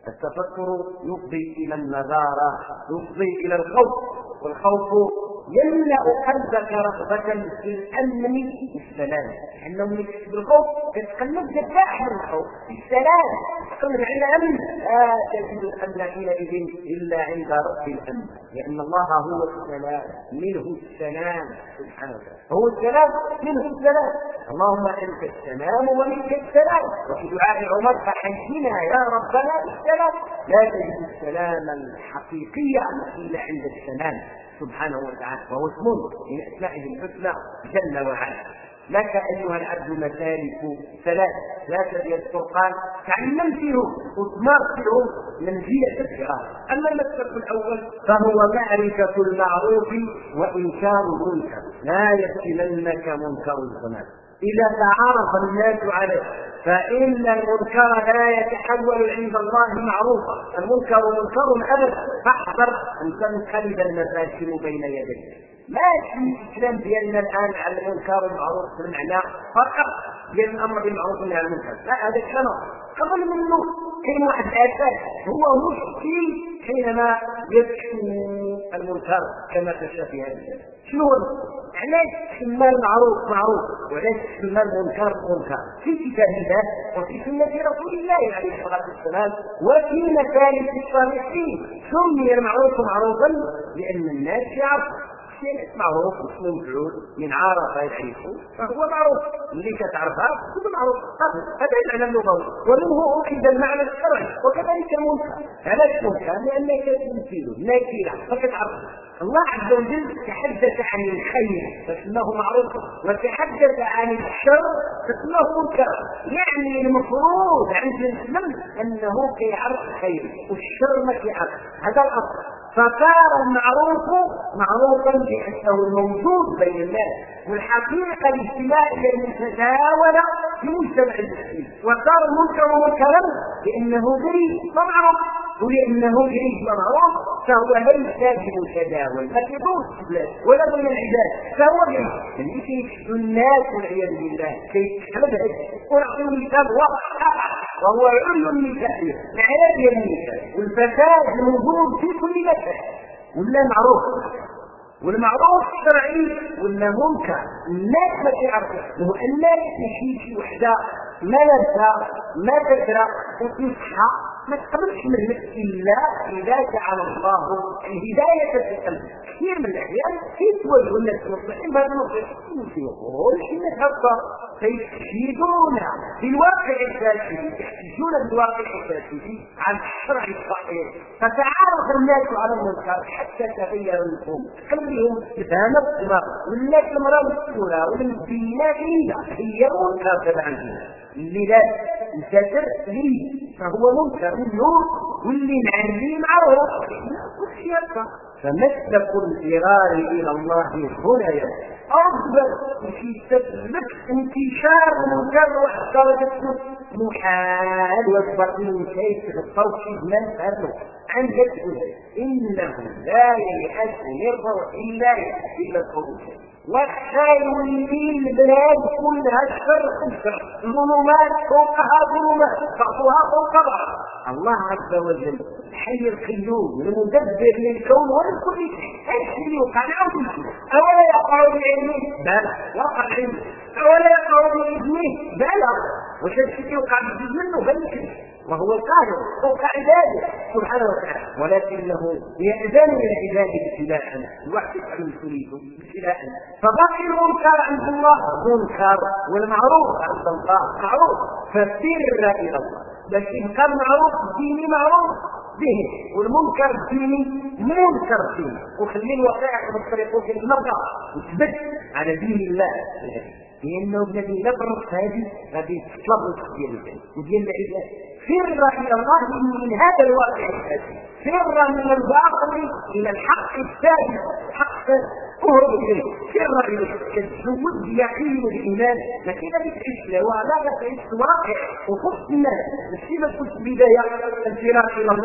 التفكر يفضي إلى النذارة، يفضي إلى الخوف، والخوف يملأ قلبك رغبة في الأمن والسلام، لأنه بالخوف تتقلب جداح من الخوف السلام، تقلب على أمن لا تجد الأمن حينئذ إلا عند رب الأمن، لأن الله هو السلام، منه السلام سبحانه وتعالى، هو السلام منه السلام، اللهم أنت السلام ومنك السلام. وفي دعاء عمر فحينا يا ربنا بالسلام، لا تجد السلام الحقيقي إلا عند السلام سبحانه وتعالى، وهو اسم من أسمائه الحسنى جل وعلا. لك أيها العبد مسالك ثلاث، لا تبي الفرقان تعلم فيهم وتمار فيهم منزلة الفراق. أما المسلك الأول فهو معرفة المعروف وإنكار المنكر، لا يفتننك منكر الزمان. إذا تعارف الناس عليه فإن المنكر لا يتحول عند الله معروفا، المنكر منكر أبدا، فاحذر أن تنقلب المفاسد بين يديك. ماشي الإسلام ديالنا الآن على المنكر والمعروف بالمعنى فقط ديال الأمر بالمعروف والنهي عن المنكر، لا هذا الكلام قبل منه كاين واحد الأساس هو مشكل حينما يكشف المنكر كما كشف في هذا الكلام. شنو هو؟ علاش سمى المعروف معروف وعلاش سمى المنكر منكر؟ في كتاب الله وفي سنة رسول الله عليه الصلاة والسلام وفي مكانة الصالحين. سمي المعروف معروفا لأن الناس يعرفوا شيء معروف اسمه مفعول من عرف يعرفه فهو معروف، اللي كتعرفها هو معروف، هذا المعنى اللغوي، ومنه أخذ المعنى الشرعي. وكذلك المنكر، علاش منكر؟ لأنك تمثيله نكيرة فكتعرفه. الله عز وجل تحدث عن الخير فاسمه معروف، وتحدث عن الشر فاسمه منكر، يعني المفروض عند الإسلام أنه كيعرف الخير والشر ما كيعرف، هذا الأصل. فصار المعروف معروفا لأنه موجود بين الناس، والحقيقة الاجتماعية المتداولة في مجتمع المسلمين. وصار المنكر منكرا لأنه غريب ومعروف، ولأنه غريب ومعروف فهو ليس بمتداول ما يدوش ولا بين العباد، فهو غريب يكشف الناس والعياذ بالله كيف هذا. ونعطيه مثال واضح وهو علو النساء العياذ بالله، والفساد موجود في كل مكان، ولا معروف والمعروف الشرعي ولا منكر الناس ما تعرفه. هو الناس تمشي شي وحده ما لابسه ما تقرا وتصحى ما تقبلش منك الا اذا جعل الله الهدايه في القلب. كثير من الاحيان يتوجهوا الناس المصلحين بهذا النصيحه يقول شي نتهكر فيشهدون في الواقع الفاسد، يحتجون بالواقع الفاسد عن الشرع الصحيح، فتعارف الناس على المنكر حتى تغير الفهم خليهم يفهموا الدماغ والناس المراه مسؤوله والمدينات هي منكر تبعا اللي لا الكسر لي فهو منكر النور واللي نعلي معروف وش يبقى. فمسلك الفرار الى الله هنا افضل في سبب انتشار المنكر وحصلت محال والبطين كيف الصوت من فرق عن جسده انه لا ييأس من روح الله الا الخروج. والخير الليل البلاد كلها الشر ظلمات فوقها ظلمات بعضها فوق بعض. الله عز وجل الحي القيوم المدبر للكون ولكل شيء، ايش اللي وقع نعوذ اولا يقع بعلمه بلى وقع علمه، اولا يقع باذنه بلى وش الشيء يوقع بجزء منه بل وهو القاهر فوق عباده سبحانه وتعالى، ولكنه يأذن لعباده ابتلاء الواحد من تريد ابتلاء. فبقي المنكر عند الله منكر والمعروف عند الله معروف، فسر الى الله بس يبقى المعروف الديني معروف به والمنكر الديني منكر ديني، وخلي الوقائع بالطريق في المرضى وتثبت على دين الله، لانه الذي نبرك هذه غادي تطلب ديال وديال العباد. فر الى الله من هذا الواقع الفاسد، فر من الباطل الى الحق الثابت، حق اهرب اليه، فر اليه تزود يقين الايمان، لكن لا تعيش له ولا تعيش واقع وخص الناس. ماشي ما تكونش بدايه الفرار الى الله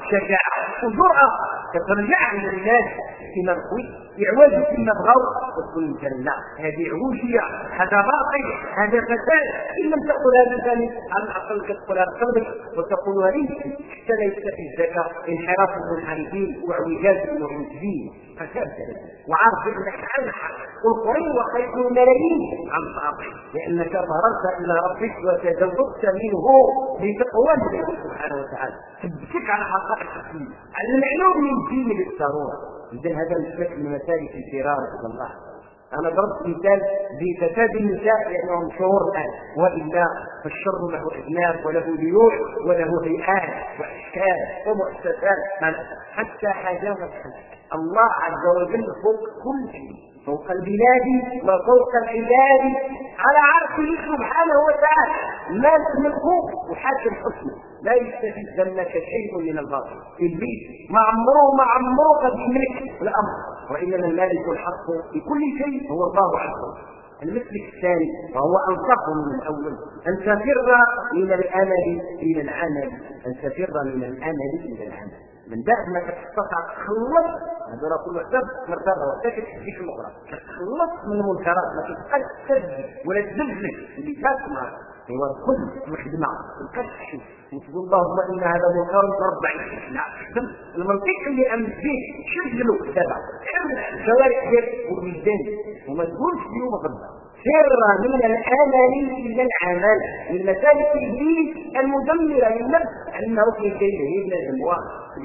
شجاعة وجرأة ترجع من الناس فيما بغوا يعوزوا فيما بغوا وتقول انت لا هذه عوجيه هذا باطل هذا فساد ان لم تقل هذا ثاني على الاقل تقول هذا قلبك وتقول هذه حتى لا يستفيد الزكاه انحراف المنحرفين واعوجاج المعوجين فساد وعارف انك على الحق والقرين وخير الملايين عن باطل لانك ظهرت الى ربك وتجوزت منه بتقوى الله سبحانه وتعالى تبكيك على حقائق الدين على المعلوم من الدين بالضروره. اذا هذا مثل من مسائل الفرار الى الله. انا ضربت مثال بفساد النساء لانه مشهور الان والا فالشر له اجناب وله ليوع وله هيئات واشكال ومؤسسات حتى حاجات الله عز وجل فوق كل شيء فوق البلاد وفوق العباد على عرشه سبحانه وتعالى ما تملكه وحاكم حسنه لا يستفيد منك شيء من الباطل ابليس ما عمره قد يملك الامر وانما المالك الحق بكل شيء هو الله عز وجل. المثل الثاني وهو انصف من الاول ان تفر من الامل الى العمل ان تفر من الامل الى العمل من بعد ما تستطيع تخلص هذا كل حساب مرتبه وتكت فيك الاخرى تخلص من المنكرات ما تبقاش تسجل ولا تزلزل اللي تسمع هو كل الخدمه الكشف وتقول اللهم ان هذا منكر ربع لا المنطق اللي امن فيه شغله دابا الشوارع ديال والميدان وما تقولش اليوم غدا سر من الامل الى العمل من مسالك ابليس المدمره للنفس انه في كيده ابن الاموال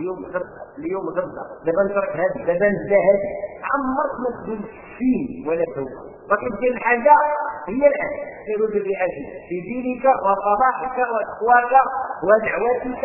اليوم غدا دابا نترك هذا دابا نزهد عمرك ما تقول فيه ولا توبه وكتجي الحاجه هي الان سيروا بالرئاسه في دينك وصلاحك وتقواك ودعوتك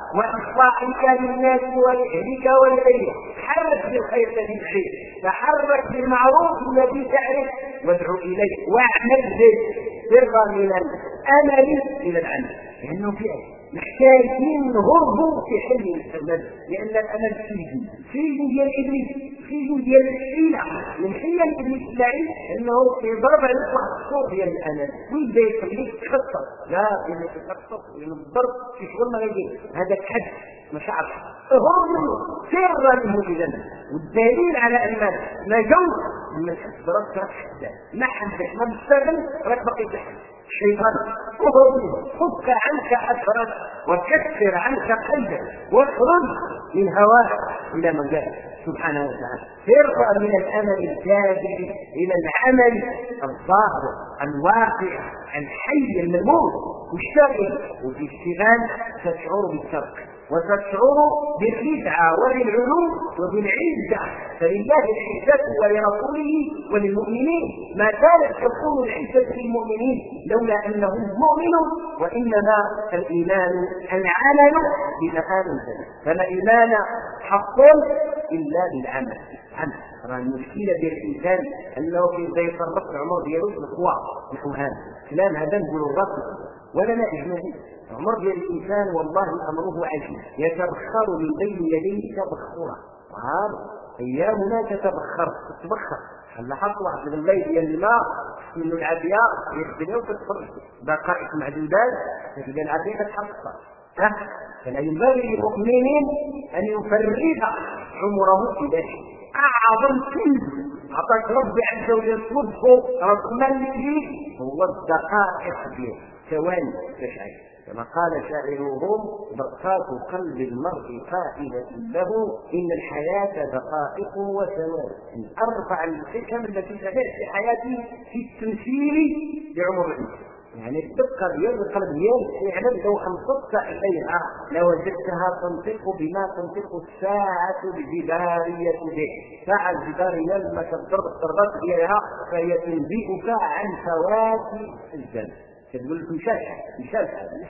واصلاحك للناس ولأهلك ولغيرك حرك بالخير الذي تحب تحرك بالمعروف الذي تعرف وادعو اليه واعمل به سرا من الامل الى العمل لانه فيه محتاجين نهربوا في حل الامل لان الامل سجن ديال ابليس سجن ديال الحيله من حيل ابليس اللعين انه يضرب على الصوت ديال الامل ويبدا يخليك تخطط لا انك تخطط لان الضرب في شغل ما يجي هذا حد مشاعر هربوا سرا منه اذا والدليل على ان ما جوز من حسب راسك حتى ما حدك ما بتشتغل راك باقي تحت الشيطان فك عنك أثرك وكسر عنك قلبك واخرج من هواك إلى مجال سبحانه وتعالى ارفع من الأمل الكاذب إلى العمل الظاهر الواقع الحي الملموس والشرعي وفي اشتغال تشعر بالترك وتشعر بالخدعة وبالعلو وبالعزة فلله العزة ولرسوله وللمؤمنين ما كانت تكون العزة للمؤمنين لولا أنهم مؤمنون وإنما الإيمان العمل بمقام ذلك فلا إيمان حق إلا بالعمل المشكلة ديال الإنسان أنه إذا يصرف العمر ديالو بالقوى نحو هذا كلام هذا نقولوا الرسل ولا لا إجمالي عمر ديال الانسان والله امره عجيب يتبخر من بين يديه تبخرا وهذا ايامنا تتبخر لاحظت واحد من الليل ديال الماء من العافيه يخدموا وتتفرج دقائق معدودات تلقى العافيه كتحقق فلا ينبغي للمؤمنين ان يفرغ عمره في ذلك اعظم كنز عطاك ربي عز وجل صدقه رقما ليه هو الدقائق ديال ثواني تشعر كما قال شاعرهم دقات قلب المرء قائلة له إن الحياة دقائق وثواني من أرفع الحكم التي تدعي في حياتي في التمثيل لعمر الإنسان يعني الدقة ديال القلب ديال يعلم لو أنصت إليها لوجدتها تنطق بما تنطق الساعة بجدارية به ساعة الجدارية لما تضرب الضربات ديالها فهي تنبئك عن فوات الزمن تقول لك مشال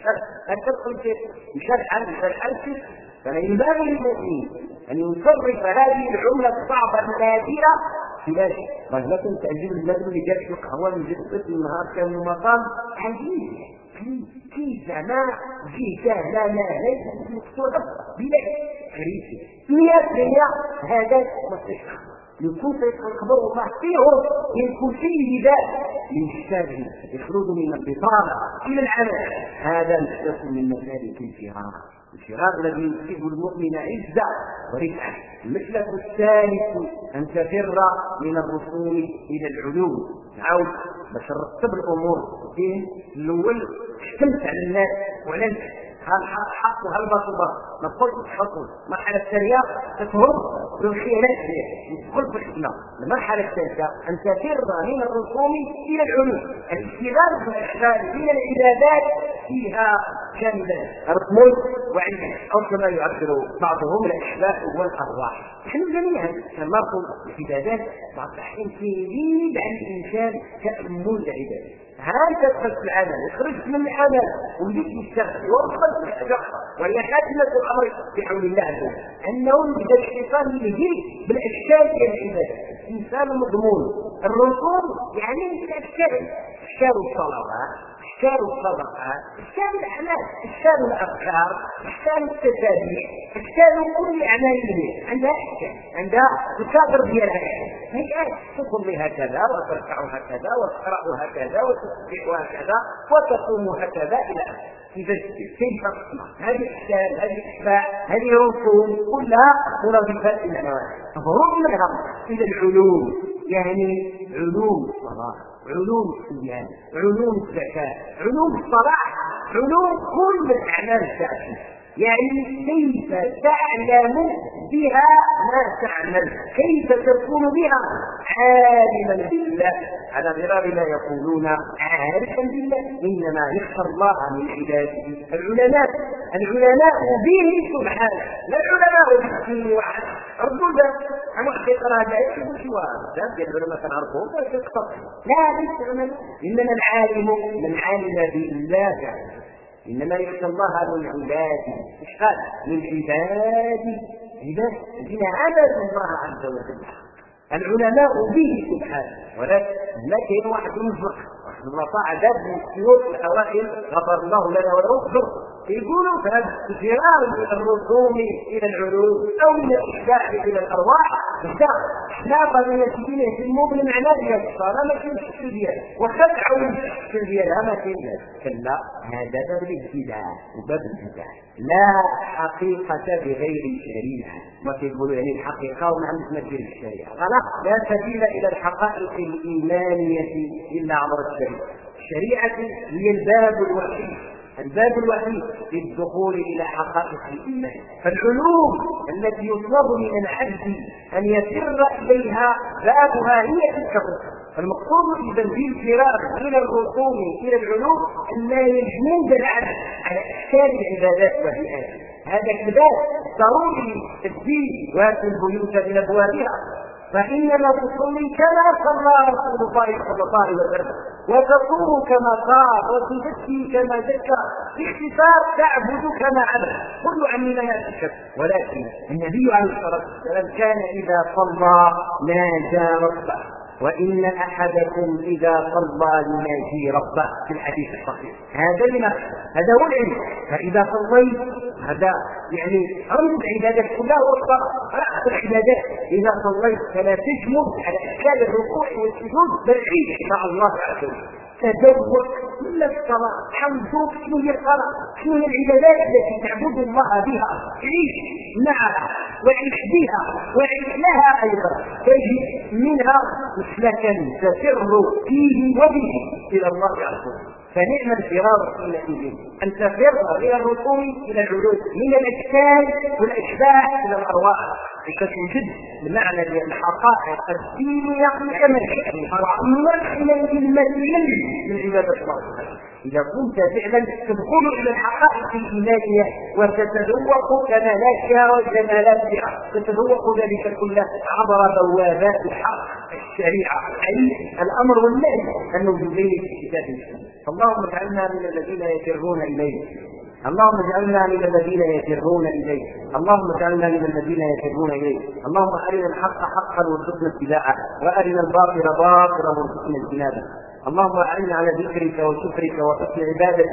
فلا ينبغي للمؤمن ان يصرف هذه العمله الصعبه النادره في ذلك مثلا تعجب النجم اللي جاب له قهوه من جد النهار كان المقام عجيب كيف زعما جهه لا ليس مكتوبه بلا كريسي 100% هذا مستشفى يكون سيتخبر الله فيهم يكون فيه نداء للشر يخرج من البطاله الى العمل هذا يكون من مسالك الفرار الفرار الذي يصيب المؤمن عزة ورفعة. المسلك الثالث أن تفر من الرسوم إلى العلو. نعود باش نرتب الأمور فين الأول احتمت على الناس وعلى هل حق وهل باطل ما قلت حصل. المرحلة الثانية تتهرب بالخيانات تدخل في الحكمة. المرحلة الثالثة أن تفر من الرسوم إلى العلو. الاستغلال والإحسان من العبادات فيها كاملة رسم وعلم أو كما يعبر بعضهم الأشباه والأرواح. نحن جميعا نمارس العبادات مع التحكيم في عن الإنسان تأمل العبادات. هل تدخل في العمل وخرجت من العمل وبديت تشتغل ووصلت الحاجة وهي خاتمة الأمر بحول الله عز وجل أنه يبدأ الشيطان يجي بالأشكال ديال العبادة. الإنسان مضمون الرسوم يعني الأشكال، أشكال الصلوات، أشكال الصدقات، أشكال الأعمال، أشكال الأفكار، أشكال التسابيح، أشكال كل أعمال الدين عندها أشكال، عندها مصادر ديالها. هي تصلي هكذا وتركع هكذا وتقرأ هكذا وتسبح هكذا وتصوم هكذا إلى آخره. إذا كيف هذه الأشكال، هذه الأشباع، هذه الرسوم كلها مرادفات إلى نواحي. هروب منها إلى العلوم، يعني علوم الصلاة، علوم الصيام، علوم الزكاة، علوم الصلاح، علوم كل الأعمال الشرعية. يعني كيف تعلم بها ما تعمل، كيف تكون بها عالما بالله. على غرار لا يقولون عارفا بالله، انما يخشى الله من عباده العلماء. العلماء به سبحانه، لا العلماء بالسن واحد. ردودا عن واحد يقرا هذا يكتب شوار ذاك العلماء كنعرفوهم لا ليس علماء، انما العالم من علم بالله. إنما يخشى الله من عباده. إيش قال؟ من عباده، عباد الذين عبدوا الله عز وجل. العلماء به سبحانه. ولكن لا كاين واحد ينفق واحد الرفاع ذات من السيوف الأوائل غفر الله لنا وله يقولوا فهذا الفرار من الرسوم إلى العلوم أو من الإشباع إلى الأرواح إحلاقا من الذين يهتموا بالمعنى ديال الصلاة ما كاينش الشكل ديالها وخدعوا الشكل ديالها ما كاينش. كلا هذا باب الابتداع وباب الابتداع لا حقيقة بغير الشريعة. ما كيقولوا يعني الحقيقة ونحن نتمثل الشريعة خلاص. لا سبيل إلى الحقائق الإيمانية إلا عبر الشريعة. الشريعة هي الباب الوحيد، الباب الوحيد للدخول إلى حقائق الإيمان. فالعلوم التي يطلب من العبد أن يسر إليها بابها هي تلك الرسوم. فالمقصود إذا بالفرار من الرسوم إلى العلوم أن لا يجمد العبد على أشكال العبادات والعبادات. هذا الباب ضروري الدين واتوا البيوت من أبوابها، فإنما تصلي كما صلى رسول الله صلى الله عليه وسلم وتصوم كما صام وتزكي كما زكى، باختصار تعبد كما عبد. كل عمل يأتيك. ولكن النبي عليه الصلاة والسلام كان إذا صلى ناجى ربه، وإن أحدكم إذا صلى يناجي ربه في الحديث الصحيح. هذا هو العلم. فإذا صليت هذا يعني رمز العبادات كلها رأس العبادات. إذا صليت فلا تجمد على أشكال الركوع والسجود بل عيش مع الله عز وجل. تذوق كل الصلاة، حمدوك شنو هي الصلاة، شنو هي العبادات التي تعبد الله بها، عيش معها وعيش بها وعيش لها أيضا. تجد منها مسلكا تسر فيه وبه إلى الله عز وجل. فنعم الفرار حينئذ أن تفر من الرسوم إلى العلوم، من الأشكال والأشباح إلى الأرواح، لتوجد المعنى للحقائق الدينية كما وعمر حينئذ المسلم من عبادة الله. إذا كنت فعلا تدخل إلى الحقائق الإيمانية وتتذوق كمالاتها وجمالاتها، تتذوق ذلك كله عبر بوابات الحق الشريعة، أي الأمر والنهي الموجودين في كتاب الله. اللهم اجعلنا من الذين يفرون إليك، اللهم اجعلنا من الذين يفرون إليك، اللهم اجعلنا من الذين يفرون إليك. اللهم أرنا الحق حقا وارزقنا اتباعه، وأرنا الباطل باطلا وارزقنا اجتنابه. اللهم أعنا على ذكرك وشكرك وحسن عبادتك،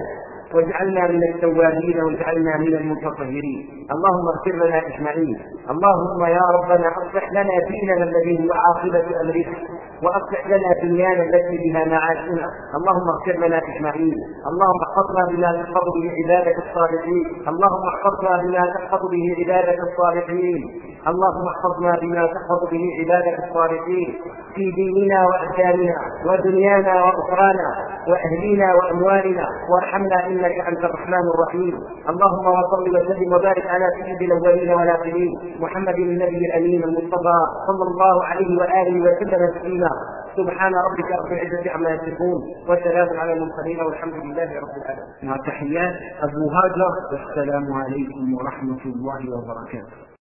واجعلنا من التوابين واجعلنا من المتطهرين. اللهم اغفر لنا اجمعين. اللهم يا ربنا اصلح لنا ديننا الذي هو عاقبة امرنا، واصلح لنا دنيانا التي بها معاشنا. اللهم اغفر لنا اجمعين. اللهم احفظنا بما تحفظ به عبادك الصالحين. اللهم احفظنا بما تحفظ به عبادك الصالحين. اللهم احفظنا بما تحفظ به عبادك الصالحين في ديننا وأحكامنا ودنيانا وأخرانا وأهلنا وأموالنا، وارحمنا إنك أنت الرحمن الرحيم. اللهم وصل وسلم وبارك على سيد الأولين والآخرين محمد النبي الأمين المصطفى صلى الله عليه وآله وسلم تسليما. سبحان ربك رب العزة عما يصفون وسلام على المرسلين والحمد لله رب العالمين. مع تحيات أبو هاجر، والسلام عليكم ورحمة الله وبركاته.